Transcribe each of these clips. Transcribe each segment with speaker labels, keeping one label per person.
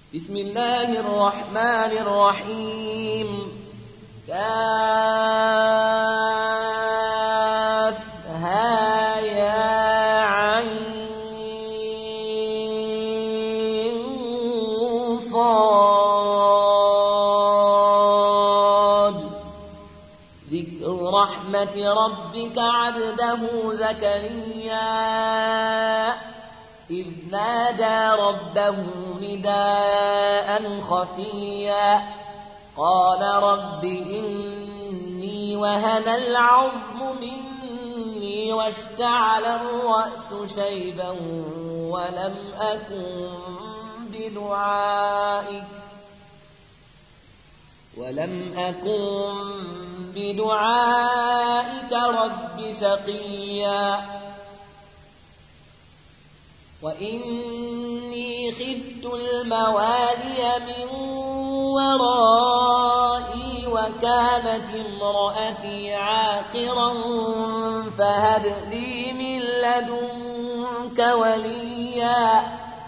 Speaker 1: بسم الله الرحمن الرحيم كافها يا عين صاد ذكر رحمة ربك عبده زكريا إذ نادى ربه نداء خفيا قال رب إني وهن العظم مني واشتعل الرأس شيبا ولم أكن بدعائك رب شقيا وإني خفت الموالي من ورائي وكانت امرأتي عاقرا فهب لي من لدنك وليا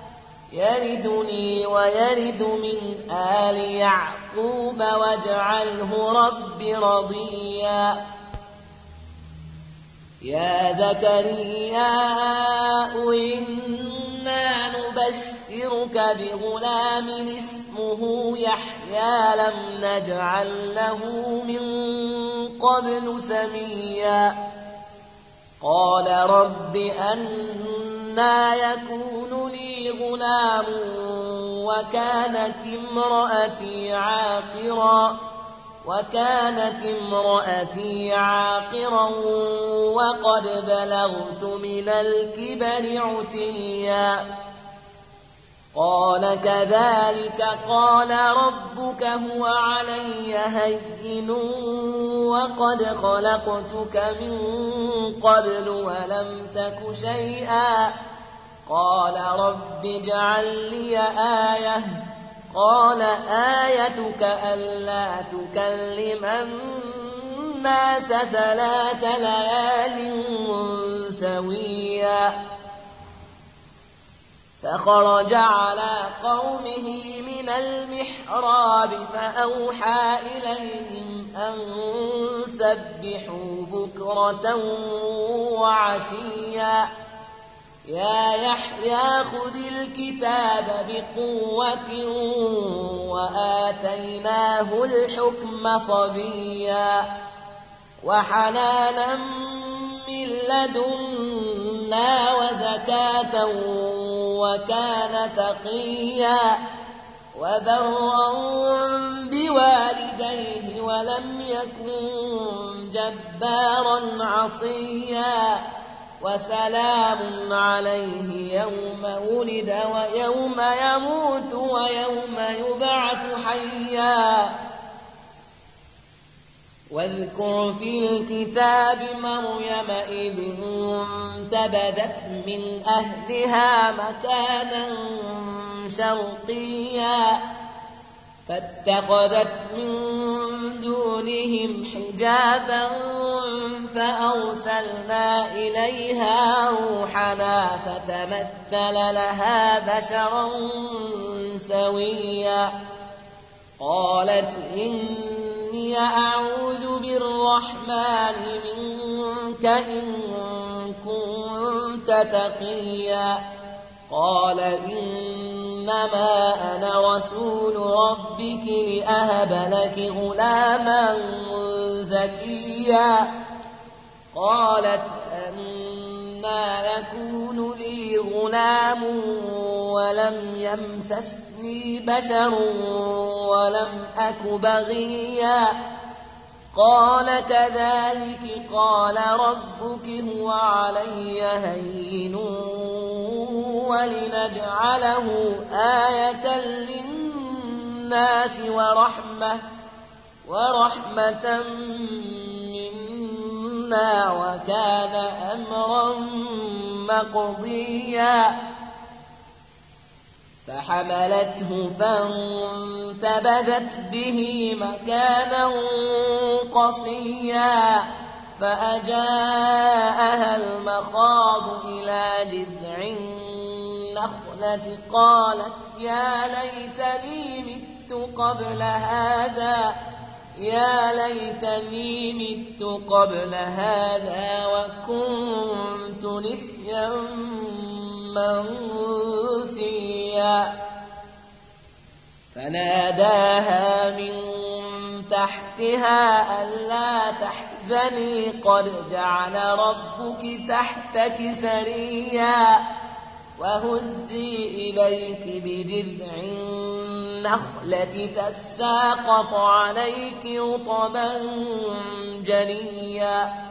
Speaker 1: يرثني ويرث من آل يعقوب واجعله رب رضيا يا زكريا إنا نبشرك بغلام اسمه يحيى لم نجعل له من قبل سميا قال رب أنى يكون لي غلام وكانت امرأتي عاقرا وقد بلغت من الكبر عتيا قال كذلك قال ربك هو علي هين وقد خلقتك من قبل ولم تك شيئا قال رب اجعل لي آية قال آيتك ألا تكلم الناس 3 ليال سويا فخرج على قومه من المحراب فأوحى إليهم أن سبحوا بكرة وعشيا يا يحيى خذ الكتاب بقوة وآتيناه الحكم صبيا وحنانا من لدنا وزكاة وكان تقيا وبرا بوالديه ولم يكن جبارا عصيا وسلام عليه يوم ولد ويوم يموت ويوم يبعث حيا واذكر في الكتاب مريم إذ انتبذت من أهلها مكانا شرقيا فاتخذت من دونهم حجابا فأرسلنا إليها روحنا فتمثل لها بشرا سويا قالت إني أعوذ بالرحمن منك إن كنت تقيا قال إنما أنا رسول ربك لأهب لك غلاما زكيا قالت أنى يكون لي غلام ولم يمسسني بشر ولم أك بغيا قال كذلك قال ربك هو علي هين ولنجعله آية للناس ورحمة منا وكان أمرا مقضيا فحملته فانتبذت به مكانا قصيا فأجاءها المخاض إلى جذع النخلة قالت يا ليتني مت قبل هذا وكنت نسيا منسيا فناداها من تحتها ألا تحزني قد جعل ربك تحتك سريا وهزي إليك بجذع النخلة تساقط عليك رطبا جنيا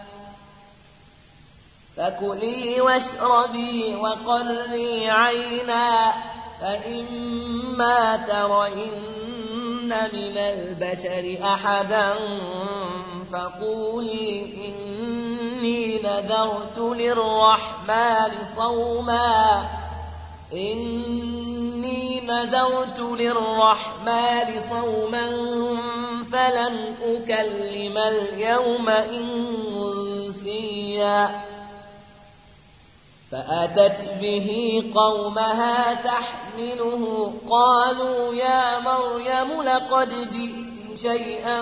Speaker 1: فكلي واشربي وقري عينا فإما ترين من البشر أحدا فقولي إني نذرت للرحمن صوما فلن أكلم اليوم إنسيا فأتت به قومها تحمله قالوا يا مريم لقد جئت شيئا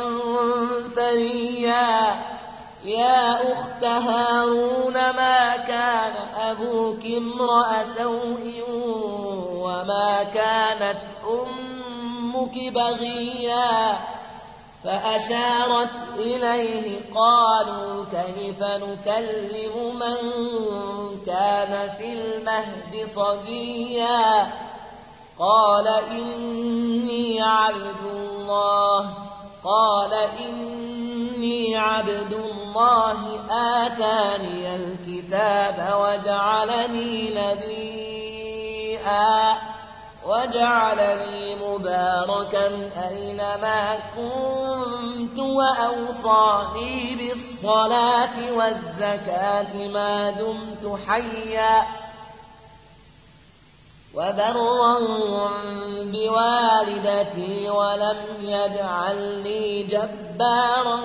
Speaker 1: فريا يا أخت هارون ما كان أبوك امرأ سوء وما كانت أمك بغيا فأشارت إليه قالوا كيف نكلم من كان في المهد صبيا قال إني عبد الله آتاني الكتاب وجعلني مباركا أينما كنت وأوصاني بالصلاة والزكاة ما دمت حيا وبرا بوالدتي ولم يجعلني جبارا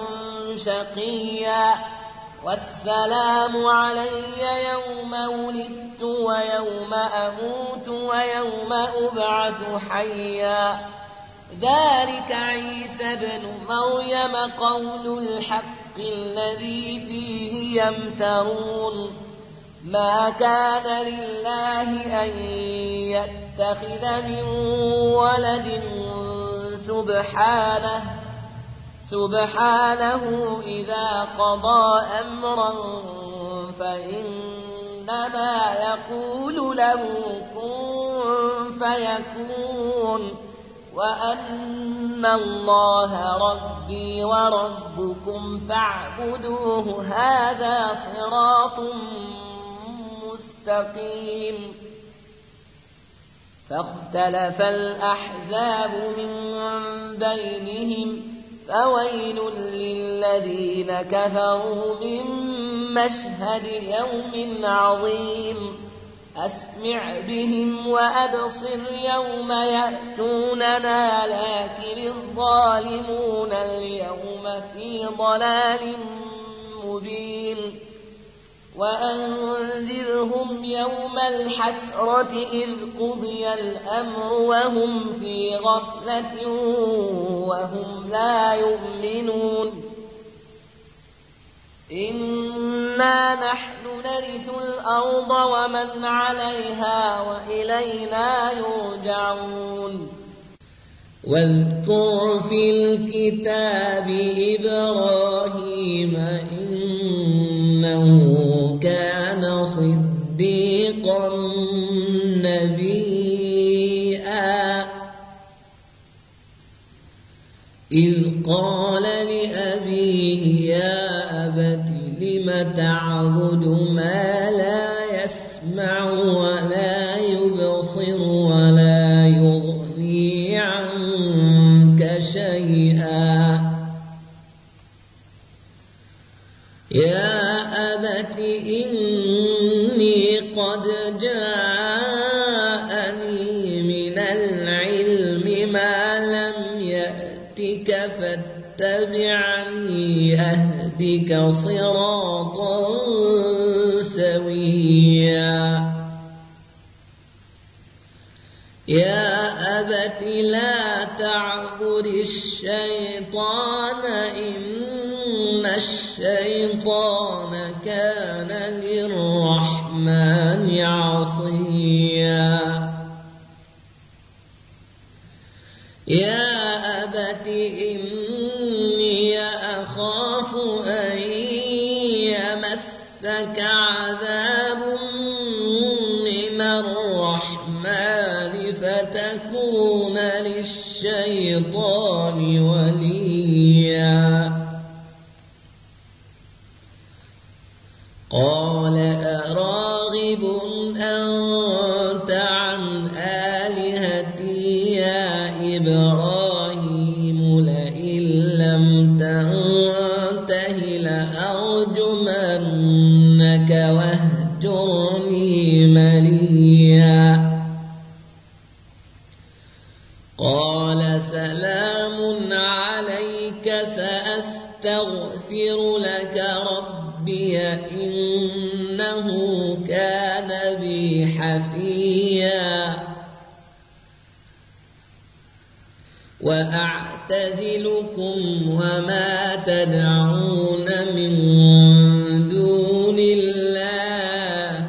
Speaker 1: شقيا والسلام علي يوم ولدت ويوم أموت ويوم أبعث حيا ذلك عيسى ابن مريم قول الحق الذي فيه يمترون ما كان لله أن يتخذ من ولد سبحانه إذا قضى أمرا فإنما يقول له كن فيكون وأن الله ربي وربكم فاعبدوه هذا صراط مستقيم فاختلف الأحزاب من بينهم فويل للذين كفروا من مشهد يوم عظيم أسمع بهم وأبصر يوم يأتوننا لكن الظالمون اليوم في ضلال مبين وأنذرهم يوم الحسرة إذ قضي الأمر وهم في غفلة وهم لا يؤمنون إنا نحن نرث الأرض ومن عليها وإلينا يرجعون واذكر في الكتاب إبراهيم إنه كان صديقا نبيا إذ قال لأبيه يا أبت لم تعبد ما لا يسمع ولا يبصر ولا يغني عنك شيئا يا أبت إني قد جاءني من العلم ما لم يأتك فاتبعني أهدك صراطا سويا يا أبت لا تعبد الشيطان إن الشيطان كان للرحمن عصيا يا أبت إني أخاف أن يمسك عذاب من الرحمن فتكون للشيطان وليا قال أراغب أنت عن آلهتي يا إبراهيم لئن لم تنته لأرجمنك واهجرني مليا قال سلام عليك سأستغفر لك ربي إنه كان بي حفيا وأعتزلكم وما تدعون من دون الله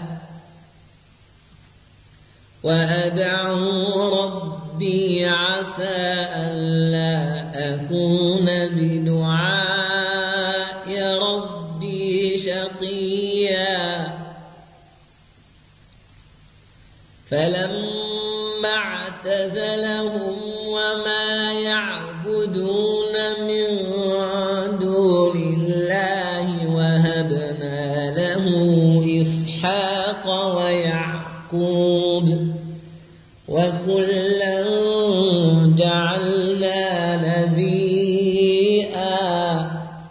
Speaker 1: وأدعو ربي عسى ألا أكون بدعاء ربي شقيا فلما اعتزلهم وما يعبدون من دون الله وهبنا له إسحاق ويعقوب وكلا جعلنا نبيا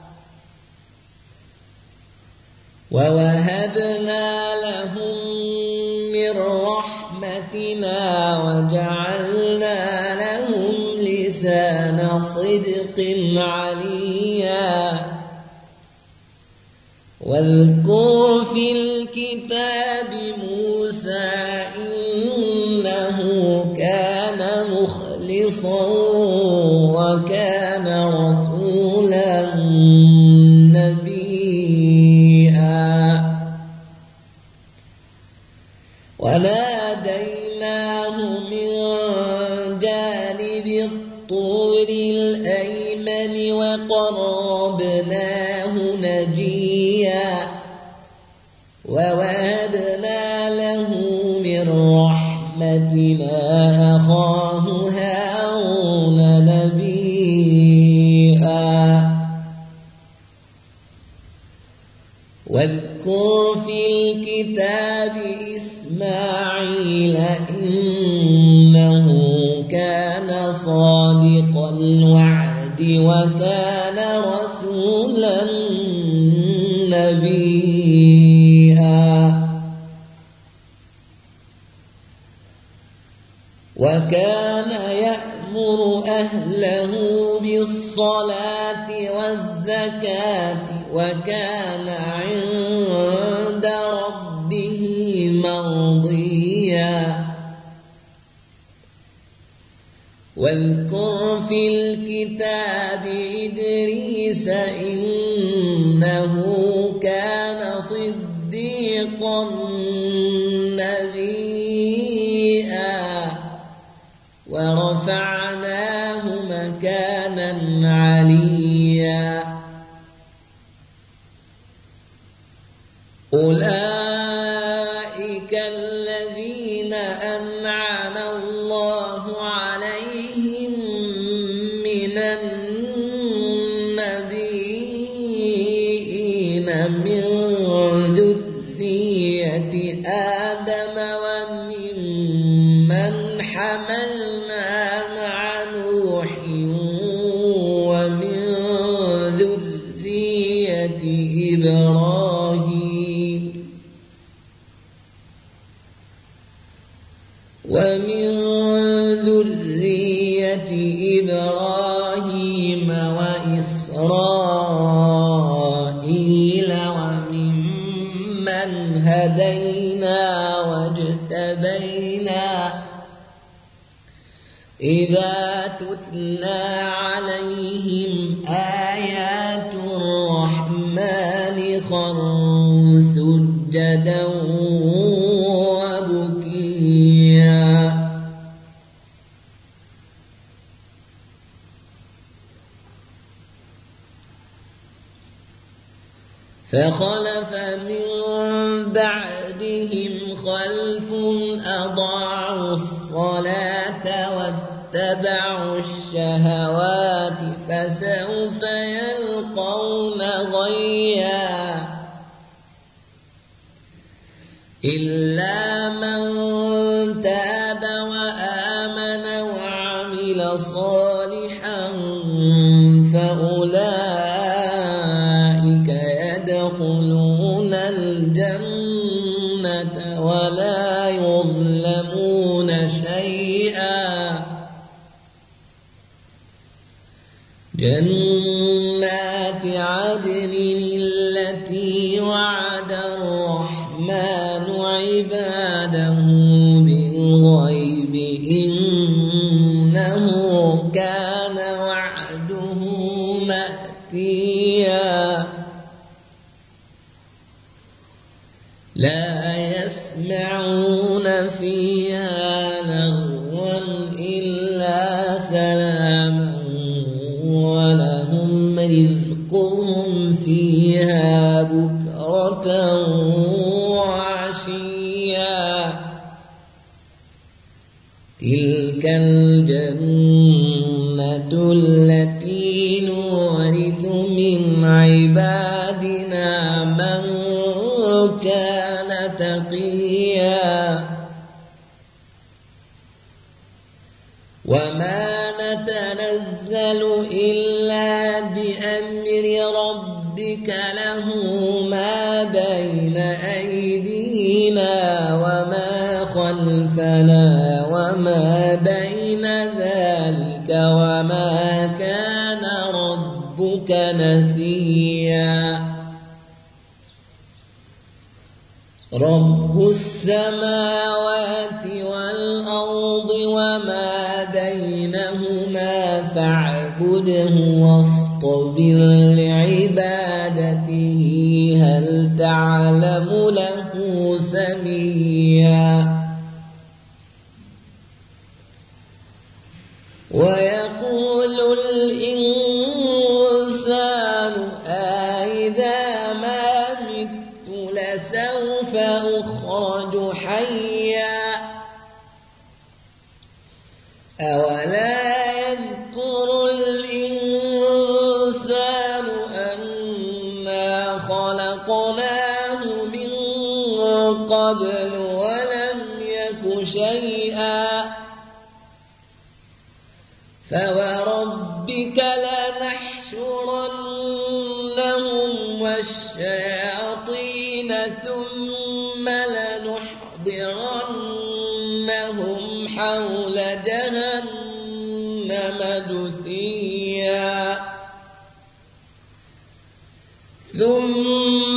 Speaker 1: ووهبنا لهم من رحمتنا وجعلنا لهم لسان صدق عليا واذكر في الكتاب موسى إنه كان مخلصا وكان رسولا نبيا وناديناه من جانب الطور الأيمن وقربناه نجيا ووهبنا له من رحمتنا أخاه هارون نبيا واذكر في الكتاب إسماعيل إنه كان صادق الوعد وكان رسولا نبيا وكان يأمر أهله بالصلاة والزكاة وكان عند ربه مرضيا واذكر في الكتاب إدريس إنه كان صديقا نبيا ورفعناه مكانا عليا أولئك الذين أنعم الله عليهم من النبيين من ذرية آدم وممن حملنا مع نوح ومن ذرية إبراهيم وإسرائيل وممن هدينا واجتبينا إذا تتلى عليهم آيات الرحمن خروا سجدا وبكيا فخلف من بعدهم خلف أضاعوا الصلاة واتبعوا الشهوات فسوف يلقون غيا إلا من تاب وآمن وعمل صالحا فأولئك يدخلون الجنة ولا يظلمون شيئا جنات عدن التي وعد الرحمن عباده بالغيب إنه كان وعده مأتيا لا يسمعون فيها لغوا إلا سلاما ولهم رزقهم فيها بكرة وعشيا تلك الجنة التي نورث من عبادنا من كان تقيا وما نتنزل إلا بأمر ربك له ما بين أيدينا وما خلفنا وما بين ذلك وما كان ربك نسيا رب السماوات والأرض وما بينهما فاعبده واصطبر لعبادته هل تعلم له سميا ويقول الإنسان أإذا ما مت لسوف أخرج حيا أولا يذكر الإنسان أنا خلقناه من قبل ولم يك شيئا فوربك لنحشرنهم والشياطين ثم لنحضرنهم حول جهنم جثيا ثم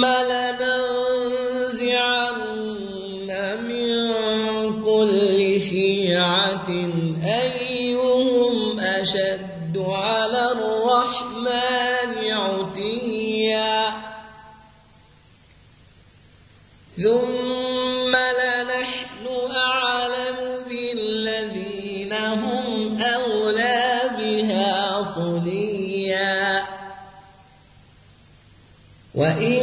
Speaker 1: لننزعن من كل شيعة أيهم أشد على الرحمن عتيا ثم لنحن أعلم بالذين هم أولى بها صليا وإن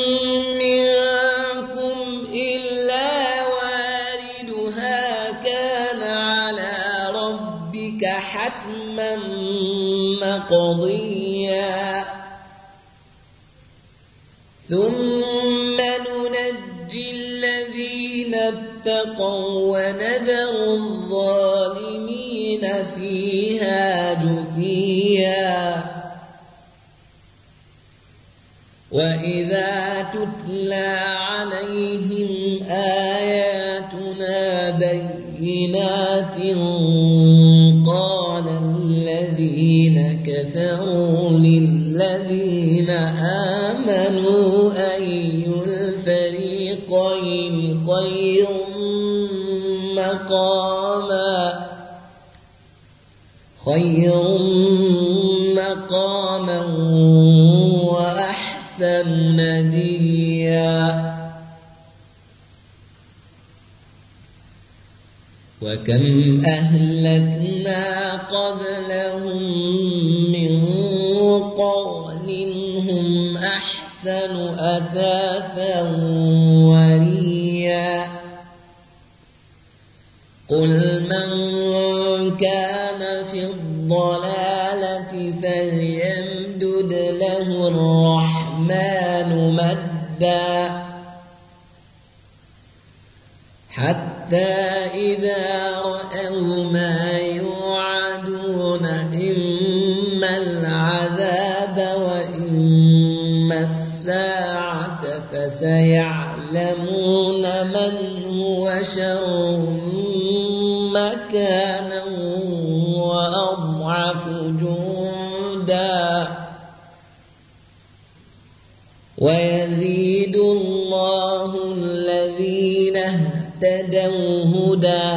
Speaker 1: منكم إلا واردها كان على ربك حتما مقضيا ثم ننجي الذين اتقوا ونذر الظالمين فيها جثيا وإذا تتلى عليهم آياتنا بينات قال الذين كفروا للذين آمنوا أي الفريقين خير مقاما خير مقاما وأحسن نديا وكم أهلكنا قبلهم من قرن هم أحسن أثاثا وريا قل من كان في الضلالة فليمدد له الرحمن مدا حتى إذا رأوا ما يوعدون إما العذاب وإما الساعة فسيعلمون من هو شر مكانا وأضعف جندا ويزيد الله الذين اهتدوا هدى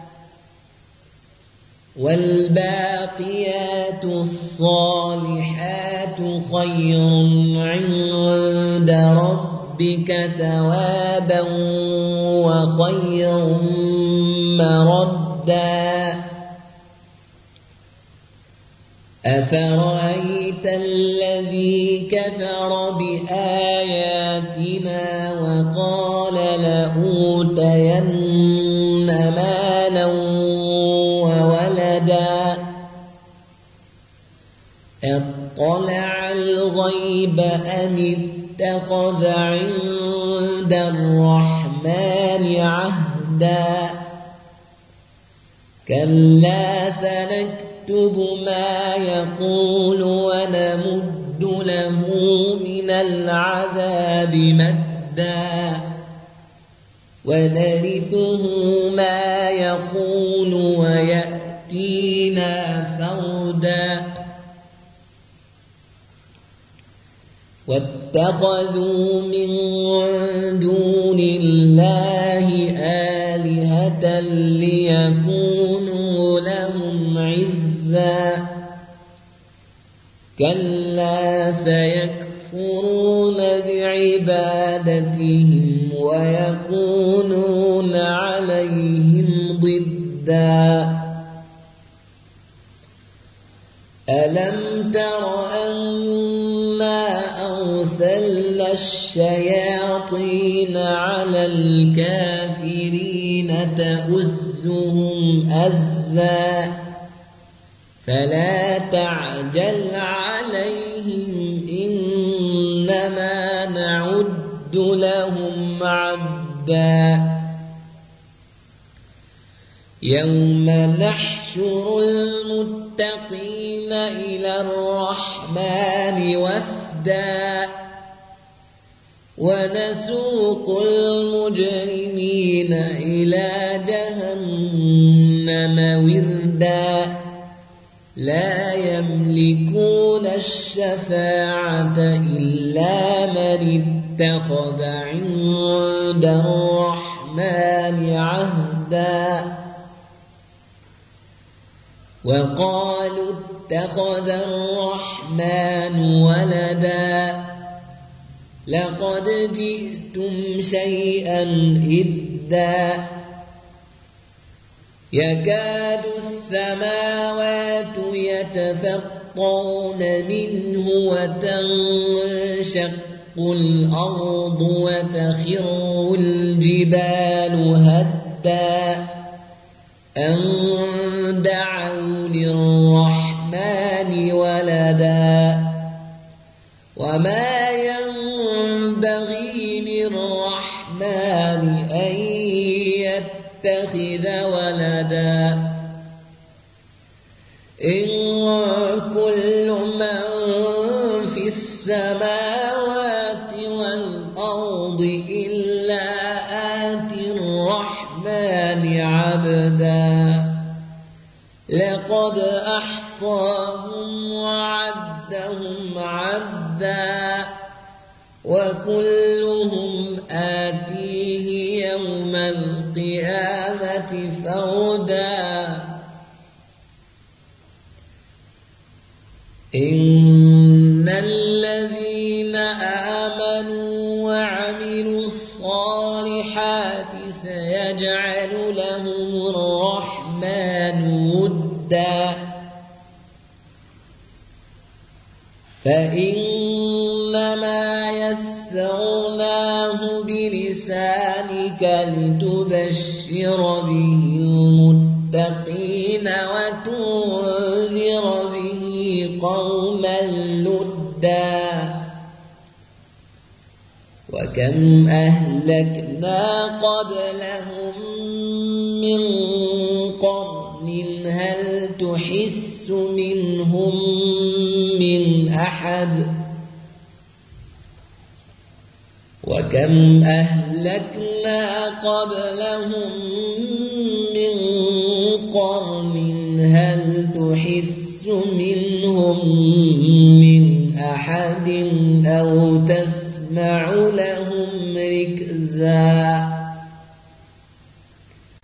Speaker 1: والباقيات الصالحات خير عند ربك ثوابا وخير مردا أفرأيت الذي كفر بآياتنا وقال لأوتين مالا وولدا اطلع الغيب أم اتخذ عند الرحمن عهدا كلا سنكتب ما يقول ونمد له من العذاب مدا ونرثه ما يقول ويأتينا فردا واتخذوا من دون الله آلهة ليكونوا لهم عزا كلا سيكفرون بعبادتهم ويكونون عليهم ضدا ألم تر أنا أرسلنا الشياطين على الكافرين تؤزهم أزا فلا تعجل عليهم إنما نعد لهم عدا يوم نحشر المتقين إلى الرحمن وفدا ونسوق المجرمين إلى جهنم وردا لا يملكون الشفاعة إلا من اتخذ عند الرحمن عهدا وقالوا اتخذ الرحمن ولدا لقد جئتم شيئا إدا يكاد السماوات يتفطرن منه وتنشق الأرض وتخر الجبال هدا أن دعوا للرحمن ولدا وما ينبغي للرحمن أن يتخذ ولدا إن كل من في السماوات والأرض إلا آتي الرحمن عبدا لقد أحصاهم وعدهم عدا وكلهم آتيه يوم القيامة فردا إن الذين آمنوا وعملوا الصالحات سيجعل لهم الرحمن ودا فإنما يسرناه بلسانك لتبشر به المتقين وتنذر به قوما لدا وكم أهلكنا قبلهم من قرن هل تحس منهم من أحد وكم أهلكنا قبلهم من قرن هل تحس منهم من أحد أو تسمع لهم ركزا